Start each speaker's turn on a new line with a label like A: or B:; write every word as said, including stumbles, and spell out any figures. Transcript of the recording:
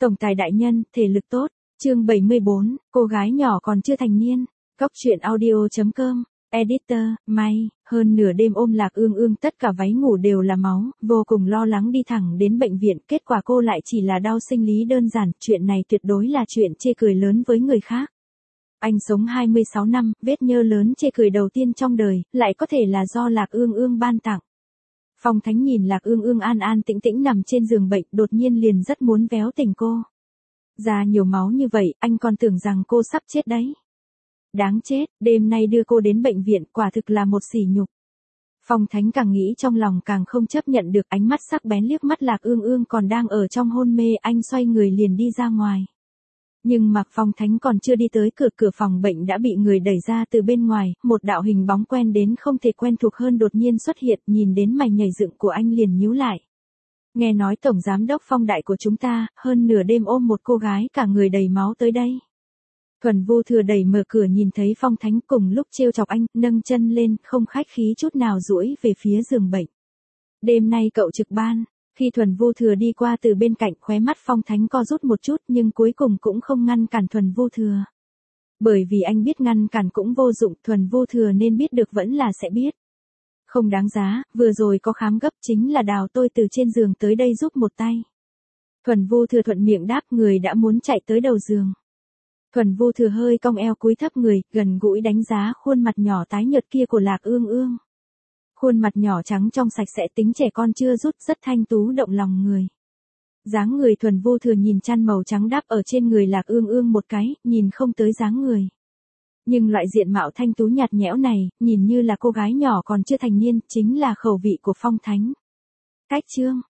A: Tổng tài đại nhân, thể lực tốt. Chương bảy mươi bốn, cô gái nhỏ còn chưa thành niên. Cóc truyện audio chấm com. Editor, May, hơn nửa đêm ôm Lạc Ương Ương tất cả váy ngủ đều là máu, vô cùng lo lắng đi thẳng đến bệnh viện, kết quả cô lại chỉ là đau sinh lý đơn giản, chuyện này tuyệt đối là chuyện chê cười lớn với người khác. Anh sống hai mươi sáu năm, vết nhơ lớn chê cười đầu tiên trong đời, lại có thể là do Lạc Ương Ương ban tặng. Phong Thánh nhìn Lạc Ương Ương an an tĩnh tĩnh nằm trên giường bệnh, đột nhiên liền rất muốn véo tình cô. Ra nhiều máu như vậy, anh còn tưởng rằng cô sắp chết đấy. Đáng chết, đêm nay đưa cô đến bệnh viện quả thực là một sỉ nhục. Phong Thánh càng nghĩ trong lòng càng không chấp nhận được, ánh mắt sắc bén liếc mắt Lạc Ương Ương còn đang ở trong hôn mê, anh xoay người liền đi ra ngoài. Nhưng mà Phong Thánh còn chưa đi tới cửa cửa phòng bệnh đã bị người đẩy ra từ bên ngoài, một đạo hình bóng quen đến không thể quen thuộc hơn đột nhiên xuất hiện, nhìn đến mày nhảy dựng của anh liền nhíu lại. Nghe nói Tổng Giám đốc Phong Đại của chúng ta, hơn nửa đêm ôm một cô gái cả người đầy máu tới đây. Thuần Vô Thừa đẩy mở cửa nhìn thấy Phong Thánh cùng lúc trêu chọc anh, nâng chân lên, không khách khí chút nào duỗi về phía giường bệnh. Đêm nay cậu trực ban. Khi Thuần Vô Thừa đi qua từ bên cạnh, khóe mắt Phong Thánh co rút một chút nhưng cuối cùng cũng không ngăn cản Thuần Vô Thừa. Bởi vì anh biết ngăn cản cũng vô dụng, Thuần Vô Thừa nên biết được vẫn là sẽ biết. Không đáng giá, vừa rồi có khám gấp, chính là đào tôi từ trên giường tới đây giúp một tay. Thuần Vô Thừa thuận miệng đáp, người đã muốn chạy tới đầu giường. Thuần Vô Thừa hơi cong eo cúi thấp người, gần gũi đánh giá khuôn mặt nhỏ tái nhợt kia của Lạc Ương Ương. Khuôn mặt nhỏ trắng trong sạch sẽ, tính trẻ con chưa rút, rất thanh tú động lòng người. Dáng người Thuần Vô Thừa nhìn chăn màu trắng đáp ở trên người Lạc Ương Ương một cái, nhìn không tới dáng người. Nhưng loại diện mạo thanh tú nhạt nhẽo này, nhìn như là cô gái nhỏ còn chưa thành niên, chính là khẩu vị của Phong Thánh. Cách chương,